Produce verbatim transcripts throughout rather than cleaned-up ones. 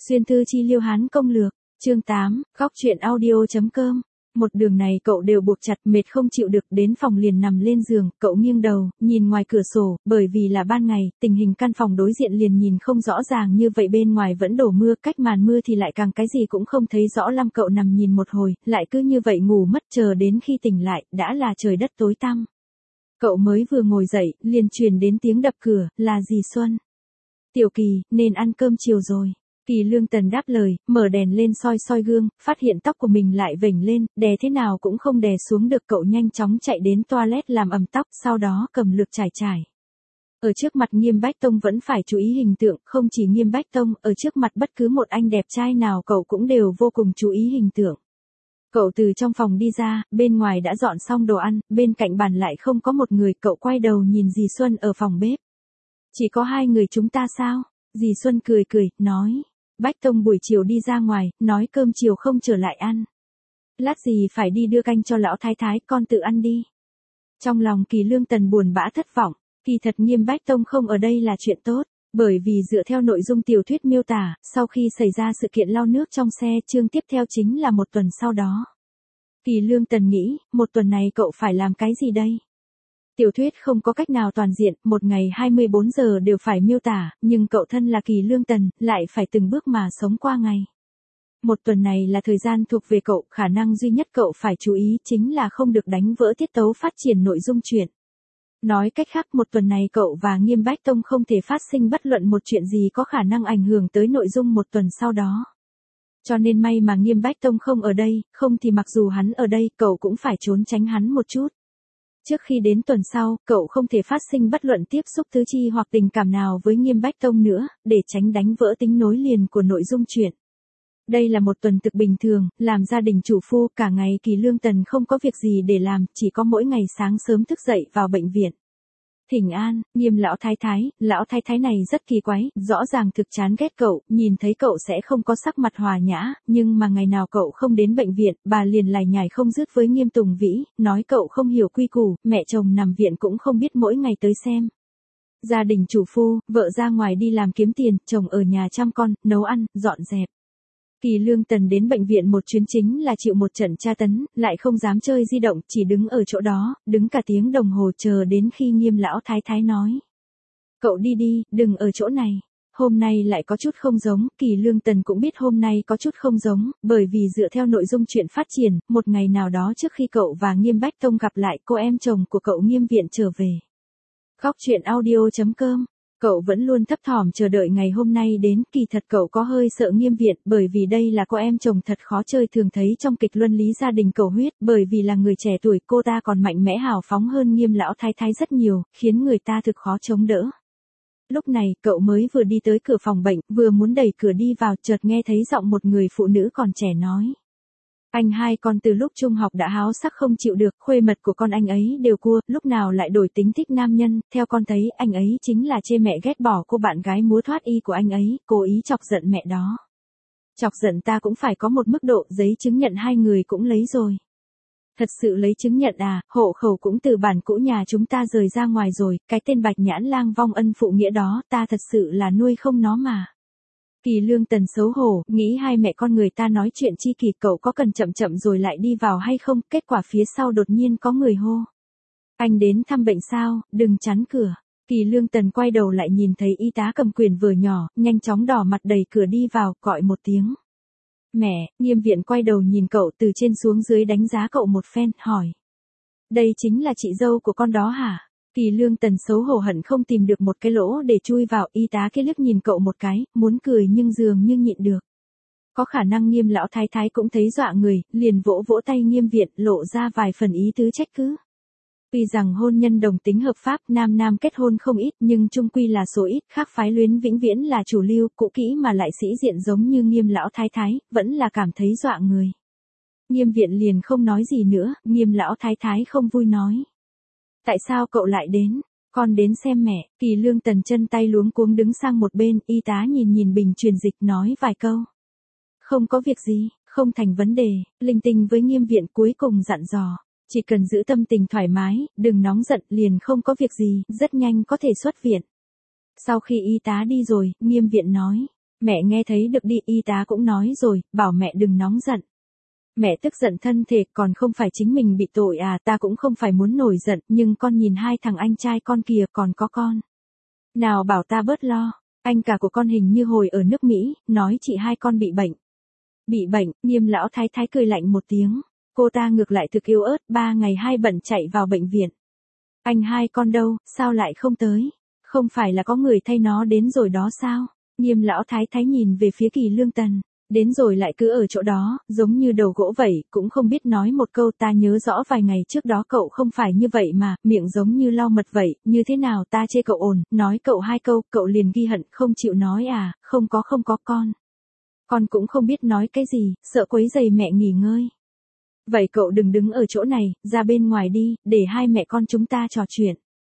Xuyên thư chi liêu hán công lược, chương tám, góc truyện audio.com. Một đường này cậu đều buộc chặt, mệt không chịu được, đến phòng liền nằm lên giường, cậu nghiêng đầu, nhìn ngoài cửa sổ, bởi vì là ban ngày, tình hình căn phòng đối diện liền nhìn không rõ ràng như vậy, bên ngoài vẫn đổ mưa, cách màn mưa thì lại càng cái gì cũng không thấy rõ lắm. Cậu nằm nhìn một hồi, lại cứ như vậy ngủ mất, chờ đến khi tỉnh lại, đã là trời đất tối tăm. Cậu mới vừa ngồi dậy, liền truyền đến tiếng đập cửa, là dì Xuân. Tiểu Kỳ, nên ăn cơm chiều rồi. Kỳ Lương Tần đáp lời, mở đèn lên soi soi gương, phát hiện tóc của mình lại vểnh lên, đè thế nào cũng không đè xuống được. Cậu nhanh chóng chạy đến toilet làm ẩm tóc, sau đó cầm lược trải trải. Ở trước mặt Nghiêm Bách Tông vẫn phải chú ý hình tượng, không chỉ Nghiêm Bách Tông, ở trước mặt bất cứ một anh đẹp trai nào cậu cũng đều vô cùng chú ý hình tượng. Cậu từ trong phòng đi ra, bên ngoài đã dọn xong đồ ăn, bên cạnh bàn lại không có một người. Cậu quay đầu nhìn dì Xuân ở phòng bếp. Chỉ có hai người chúng ta sao? Dì Xuân cười cười, nói. Bách Tông buổi chiều đi ra ngoài, nói cơm chiều không trở lại ăn. Lát gì phải đi đưa canh cho lão thái thái, con tự ăn đi. Trong lòng Kỳ Lương Tần buồn bã thất vọng, kỳ thật Nghiêm Bách Tông không ở đây là chuyện tốt, bởi vì dựa theo nội dung tiểu thuyết miêu tả, sau khi xảy ra sự kiện lau nước trong xe, chương tiếp theo chính là một tuần sau đó. Kỳ Lương Tần nghĩ, một tuần này cậu phải làm cái gì đây? Tiểu thuyết không có cách nào toàn diện, một ngày hai mươi bốn giờ đều phải miêu tả, nhưng cậu thân là Kỳ Lương Tần, lại phải từng bước mà sống qua ngày. Một tuần này là thời gian thuộc về cậu, khả năng duy nhất cậu phải chú ý chính là không được đánh vỡ tiết tấu phát triển nội dung truyện. Nói cách khác, một tuần này cậu và Nghiêm Bách Tông không thể phát sinh bất luận một chuyện gì có khả năng ảnh hưởng tới nội dung một tuần sau đó. Cho nên may mà Nghiêm Bách Tông không ở đây, không thì mặc dù hắn ở đây, cậu cũng phải trốn tránh hắn một chút. Trước khi đến tuần sau, cậu không thể phát sinh bất luận tiếp xúc tứ chi hoặc tình cảm nào với Nghiêm Bách Tông nữa, để tránh đánh vỡ tính nối liền của nội dung truyện. Đây là một tuần thực bình thường, làm gia đình chủ phu, cả ngày Kỳ Lương Tần không có việc gì để làm, chỉ có mỗi ngày sáng sớm thức dậy vào bệnh viện. Thỉnh an, Nghiêm lão thái thái, lão thái thái này rất kỳ quái, rõ ràng thực chán ghét cậu, nhìn thấy cậu sẽ không có sắc mặt hòa nhã, nhưng mà ngày nào cậu không đến bệnh viện, bà liền lải nhải không dứt với Nghiêm Tùng Vĩ, nói cậu không hiểu quy củ, mẹ chồng nằm viện cũng không biết mỗi ngày tới xem. Gia đình chủ phu, vợ ra ngoài đi làm kiếm tiền, chồng ở nhà chăm con, nấu ăn, dọn dẹp. Kỳ Lương Tần đến bệnh viện một chuyến chính là chịu một trận tra tấn, lại không dám chơi di động, chỉ đứng ở chỗ đó, đứng cả tiếng đồng hồ chờ đến khi Nghiêm lão thái thái nói. Cậu đi đi, đừng ở chỗ này. Hôm nay lại có chút không giống, Kỳ Lương Tần cũng biết hôm nay có chút không giống, bởi vì dựa theo nội dung chuyện phát triển, một ngày nào đó trước khi cậu và Nghiêm Bách Tông gặp lại, cô em chồng của cậu Nghiêm viện trở về. Góc truyện audio.com. Cậu vẫn luôn thấp thỏm chờ đợi ngày hôm nay đến, kỳ thật cậu có hơi sợ Nghiêm viện, bởi vì đây là cô em chồng thật khó chơi, thường thấy trong kịch luân lý gia đình cầu huyết, bởi vì là người trẻ tuổi, cô ta còn mạnh mẽ hào phóng hơn Nghiêm lão thái thái rất nhiều, khiến người ta thực khó chống đỡ. Lúc này, cậu mới vừa đi tới cửa phòng bệnh, vừa muốn đẩy cửa đi vào, chợt nghe thấy giọng một người phụ nữ còn trẻ nói. Anh hai con từ lúc trung học đã háo sắc không chịu được, khuê mật của con anh ấy đều cua, lúc nào lại đổi tính thích nam nhân, theo con thấy anh ấy chính là chê mẹ ghét bỏ cô bạn gái múa thoát y của anh ấy, cố ý chọc giận mẹ đó. Chọc giận ta cũng phải có một mức độ, giấy chứng nhận hai người cũng lấy rồi. Thật sự lấy chứng nhận à, hộ khẩu cũng từ bản cũ nhà chúng ta rời ra ngoài rồi, cái tên Bạch Nhãn Lang vong ân phụ nghĩa đó, ta thật sự là nuôi không nó mà. Kỳ Lương Tần xấu hổ, nghĩ hai mẹ con người ta nói chuyện chi kỳ, cậu có cần chậm chậm rồi lại đi vào hay không, kết quả phía sau đột nhiên có người hô. Anh đến thăm bệnh sao, đừng chắn cửa. Kỳ Lương Tần quay đầu lại nhìn thấy y tá cầm quyền vừa nhỏ, nhanh chóng đỏ mặt đẩy cửa đi vào, gọi một tiếng. Mẹ, Nghiêm viện quay đầu nhìn cậu từ trên xuống dưới đánh giá cậu một phen, hỏi. Đây chính là chị dâu của con đó hả? Kỳ Lương Tần xấu hổ hận không tìm được một cái lỗ để chui vào, y tá kia liếc nhìn cậu một cái, muốn cười nhưng dường như nhịn được. Có khả năng Nghiêm lão thái thái cũng thấy dọa người, liền vỗ vỗ tay Nghiêm viện, lộ ra vài phần ý tứ trách cứ. Tuy rằng hôn nhân đồng tính hợp pháp, nam nam kết hôn không ít, nhưng chung quy là số ít, khác phái luyến vĩnh viễn là chủ lưu, cũ kỹ mà lại sĩ diện giống như Nghiêm lão thái thái, vẫn là cảm thấy dọa người. Nghiêm viện liền không nói gì nữa, Nghiêm lão thái thái không vui nói. Tại sao cậu lại đến? Con đến xem mẹ. Kỳ Lương Tần chân tay luống cuống đứng sang một bên, y tá nhìn nhìn bình truyền dịch nói vài câu. Không có việc gì, không thành vấn đề, linh tinh với Nghiêm viện cuối cùng dặn dò. Chỉ cần giữ tâm tình thoải mái, đừng nóng giận, liền không có việc gì, rất nhanh có thể xuất viện. Sau khi y tá đi rồi, Nghiêm viện nói. Mẹ nghe thấy được đi, y tá cũng nói rồi, bảo mẹ đừng nóng giận. Mẹ tức giận thân thể, còn không phải chính mình bị tội à, ta cũng không phải muốn nổi giận, nhưng con nhìn hai thằng anh trai con kìa, còn có con. Nào bảo ta bớt lo, anh cả của con hình như hồi ở nước Mỹ, nói chị hai con bị bệnh. Bị bệnh, Nghiêm lão thái thái cười lạnh một tiếng. Cô ta ngược lại thực yếu ớt, ba ngày hai bận chạy vào bệnh viện. Anh hai con đâu, sao lại không tới? Không phải là có người thay nó đến rồi đó sao? Nghiêm lão thái thái nhìn về phía Kỳ Lương Tần. Đến rồi lại cứ ở chỗ đó, giống như đầu gỗ vậy, cũng không biết nói một câu. Ta nhớ rõ vài ngày trước đó cậu không phải như vậy mà, miệng giống như lau mật vậy, như thế nào ta chê cậu ồn, nói cậu hai câu, cậu liền ghi hận, không chịu nói à, không có không có con. Con cũng không biết nói cái gì, sợ quấy rầy mẹ nghỉ ngơi. Vậy cậu đừng đứng ở chỗ này, ra bên ngoài đi, để hai mẹ con chúng ta trò chuyện.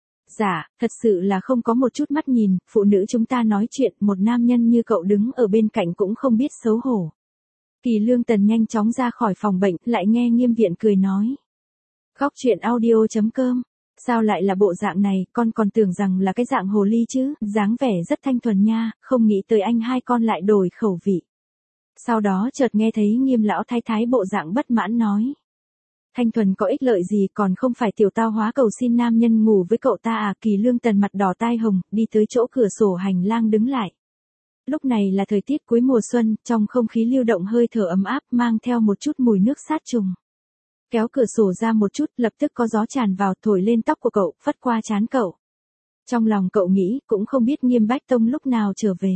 Dạ, thật sự là không có một chút mắt nhìn, phụ nữ chúng ta nói chuyện, một nam nhân như cậu đứng ở bên cạnh cũng không biết xấu hổ. Kỳ Lương Tần nhanh chóng ra khỏi phòng bệnh, lại nghe Nghiêm Viện cười nói. Góc chuyện audio chấm com, sao lại là bộ dạng này, con còn tưởng rằng là cái dạng hồ ly chứ, dáng vẻ rất thanh thuần nha, không nghĩ tới anh hai con lại đổi khẩu vị. Sau đó chợt nghe thấy Nghiêm lão thái thái bộ dạng bất mãn nói. Thanh thuần có ích lợi gì, còn không phải tiểu tao hóa cầu xin nam nhân ngủ với cậu ta à? Kỳ Lương Tần mặt đỏ tai hồng, đi tới chỗ cửa sổ hành lang đứng lại. Lúc này là thời tiết cuối mùa xuân, trong không khí lưu động hơi thở ấm áp, mang theo một chút mùi nước sát trùng. Kéo cửa sổ ra một chút, lập tức có gió tràn vào, thổi lên tóc của cậu, phất qua trán cậu. Trong lòng cậu nghĩ, cũng không biết Nghiêm Bách Tông lúc nào trở về.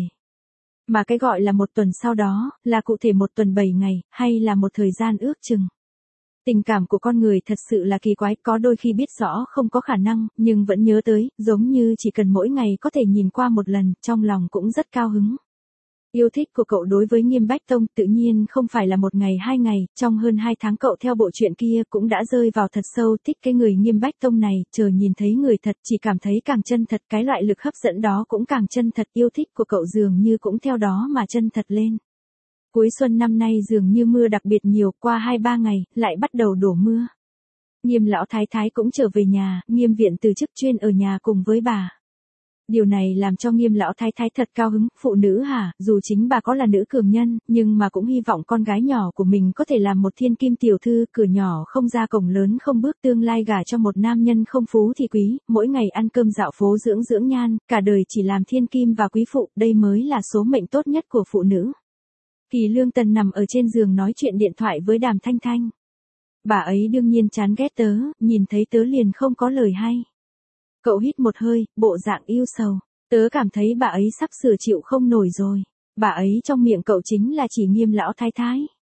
Mà cái gọi là một tuần sau đó, là cụ thể một tuần bảy ngày, hay là một thời gian ước chừng. Tình cảm của con người thật sự là kỳ quái, có đôi khi biết rõ không có khả năng, nhưng vẫn nhớ tới, giống như chỉ cần mỗi ngày có thể nhìn qua một lần, trong lòng cũng rất cao hứng. Yêu thích của cậu đối với Nghiêm Bách Tông tự nhiên không phải là một ngày hai ngày, trong hơn hai tháng cậu theo bộ chuyện kia cũng đã rơi vào thật sâu, thích cái người Nghiêm Bách Tông này, chờ nhìn thấy người thật chỉ cảm thấy càng chân thật, cái loại lực hấp dẫn đó cũng càng chân thật, yêu thích của cậu dường như cũng theo đó mà chân thật lên. Cuối xuân năm nay dường như mưa đặc biệt nhiều, qua hai ba ngày, lại bắt đầu đổ mưa. Nghiêm lão thái thái cũng trở về nhà, Nghiêm Viện từ chức chuyên ở nhà cùng với bà. Điều này làm cho Nghiêm lão thái thái thật cao hứng, phụ nữ hả, dù chính bà có là nữ cường nhân, nhưng mà cũng hy vọng con gái nhỏ của mình có thể làm một thiên kim tiểu thư, cửa nhỏ không ra cổng lớn không bước, tương lai gả cho một nam nhân không phú thì quý, mỗi ngày ăn cơm dạo phố dưỡng dưỡng nhan, cả đời chỉ làm thiên kim và quý phụ, đây mới là số mệnh tốt nhất của phụ nữ. Kỳ Lương Tần nằm ở trên giường nói chuyện điện thoại với Đàm Thanh Thanh. Bà ấy đương nhiên chán ghét tớ, nhìn thấy tớ liền không có lời hay. Cậu hít một hơi, bộ dạng yêu sầu. Tớ cảm thấy bà ấy sắp sửa chịu không nổi rồi. Bà ấy trong miệng cậu chính là chỉ Nghiêm lão thái thái.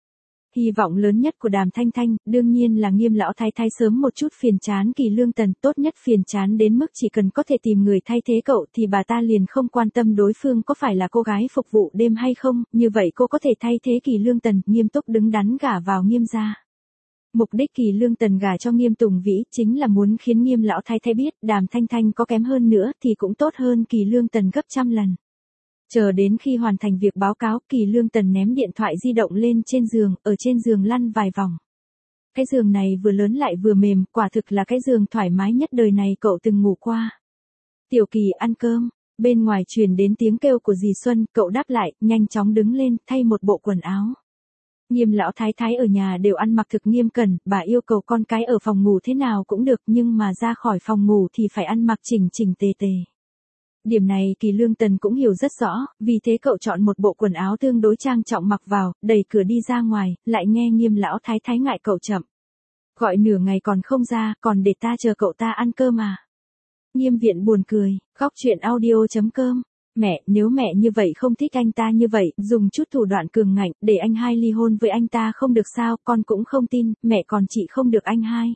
Hy vọng lớn nhất của Đàm Thanh Thanh, đương nhiên là Nghiêm lão thái thái sớm một chút phiền chán Kỳ Lương Tần, tốt nhất phiền chán đến mức chỉ cần có thể tìm người thay thế cậu thì bà ta liền không quan tâm đối phương có phải là cô gái phục vụ đêm hay không, như vậy cô có thể thay thế Kỳ Lương Tần, nghiêm túc đứng đắn gả vào Nghiêm gia. Mục đích Kỳ Lương Tần gả cho Nghiêm Tùng Vĩ chính là muốn khiến Nghiêm lão thái thái biết Đàm Thanh Thanh có kém hơn nữa thì cũng tốt hơn Kỳ Lương Tần gấp trăm lần. Chờ đến khi hoàn thành việc báo cáo, Kỳ Lương Tần ném điện thoại di động lên trên giường, ở trên giường lăn vài vòng. Cái giường này vừa lớn lại vừa mềm, quả thực là cái giường thoải mái nhất đời này cậu từng ngủ qua. Tiểu Kỳ ăn cơm, bên ngoài truyền đến tiếng kêu của dì Xuân, cậu đáp lại, nhanh chóng đứng lên, thay một bộ quần áo. Nghiêm lão thái thái ở nhà đều ăn mặc thực nghiêm cẩn, bà yêu cầu con cái ở phòng ngủ thế nào cũng được nhưng mà ra khỏi phòng ngủ thì phải ăn mặc chỉnh chỉnh tề tề. Điểm này Kỳ Lương Tần cũng hiểu rất rõ, vì thế cậu chọn một bộ quần áo tương đối trang trọng mặc vào, đẩy cửa đi ra ngoài, lại nghe Nghiêm lão thái thái ngại cậu chậm. Gọi nửa ngày còn không ra, còn để ta chờ cậu ta ăn cơm à? Nghiêm Viện buồn cười, góc chuyện audio chấm com. Mẹ, nếu mẹ như vậy không thích anh ta như vậy, dùng chút thủ đoạn cường ngạnh, để anh hai ly hôn với anh ta không được sao, con cũng không tin, mẹ còn chị không được anh hai.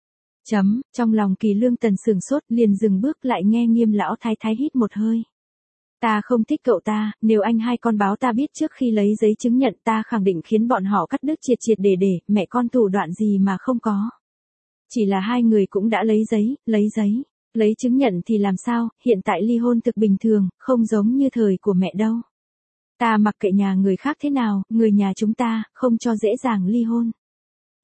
Chấm, trong lòng Kỳ Lương Tần sừng sốt, liền dừng bước lại nghe Nghiêm lão thái thái hít một hơi. Ta không thích cậu ta, nếu anh hai con báo ta biết trước khi lấy giấy chứng nhận ta khẳng định khiến bọn họ cắt đứt triệt triệt để để, mẹ con thủ đoạn gì mà không có. Chỉ là hai người cũng đã lấy giấy, lấy giấy. Lấy chứng nhận thì làm sao, hiện tại ly hôn thực bình thường, không giống như thời của mẹ đâu. Ta mặc kệ nhà người khác thế nào, người nhà chúng ta, không cho dễ dàng ly hôn.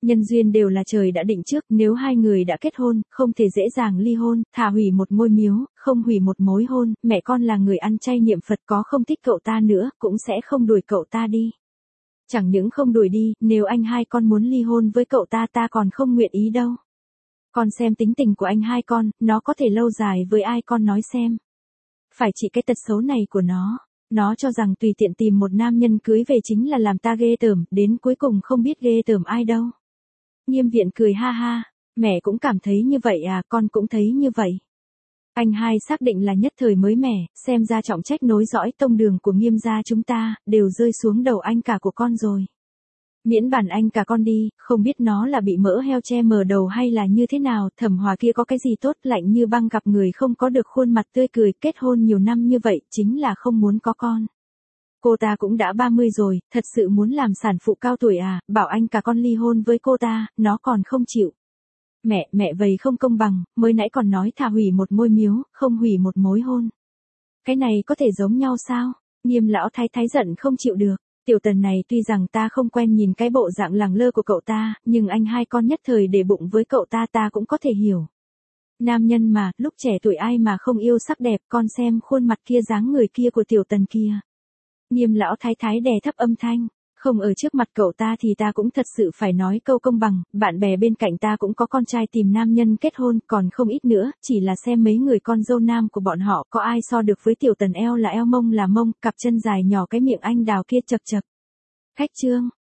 Nhân duyên đều là trời đã định trước, nếu hai người đã kết hôn, không thể dễ dàng ly hôn, thà hủy một ngôi miếu, không hủy một mối hôn, mẹ con là người ăn chay niệm Phật có không thích cậu ta nữa, cũng sẽ không đuổi cậu ta đi. Chẳng những không đuổi đi, nếu anh hai con muốn ly hôn với cậu ta ta còn không nguyện ý đâu. Con xem tính tình của anh hai con, nó có thể lâu dài với ai con nói xem. Phải chỉ cái tật xấu này của nó. Nó cho rằng tùy tiện tìm một nam nhân cưới về chính là làm ta ghê tởm, đến cuối cùng không biết ghê tởm ai đâu. Nghiêm Viện cười ha ha, mẹ cũng cảm thấy như vậy à, con cũng thấy như vậy. Anh hai xác định là nhất thời mới mẻ, xem ra trọng trách nối dõi tông đường của Nghiêm gia chúng ta, đều rơi xuống đầu anh cả của con rồi. Miễn bản anh cả con đi, không biết nó là bị mỡ heo che mờ đầu hay là như thế nào, Thẩm Hòa kia có cái gì tốt, lạnh như băng, gặp người không có được khuôn mặt tươi cười, kết hôn nhiều năm như vậy, chính là không muốn có con. Cô ta cũng đã ba mươi rồi, thật sự muốn làm sản phụ cao tuổi à, bảo anh cả con ly hôn với cô ta, nó còn không chịu. Mẹ, mẹ vậy không công bằng, mới nãy còn nói thà hủy một ngôi miếu, không hủy một mối hôn. Cái này có thể giống nhau sao? Nghiêm lão thái thái giận không chịu được. Tiểu Tần này tuy rằng ta không quen nhìn cái bộ dạng lẳng lơ của cậu ta, nhưng anh hai con nhất thời để bụng với cậu ta ta cũng có thể hiểu. Nam nhân mà, lúc trẻ tuổi ai mà không yêu sắc đẹp, con xem khuôn mặt kia dáng người kia của Tiểu Tần kia. Nghiêm lão thái thái đè thấp âm thanh, không ở trước mặt cậu ta thì ta cũng thật sự phải nói câu công bằng, bạn bè bên cạnh ta cũng có con trai tìm nam nhân kết hôn, còn không ít nữa, chỉ là xem mấy người con dâu nam của bọn họ có ai so được với Tiểu Tần, eo là eo, mông là mông, cặp chân dài nhỏ, cái miệng anh đào kia chật chật. Khách trương,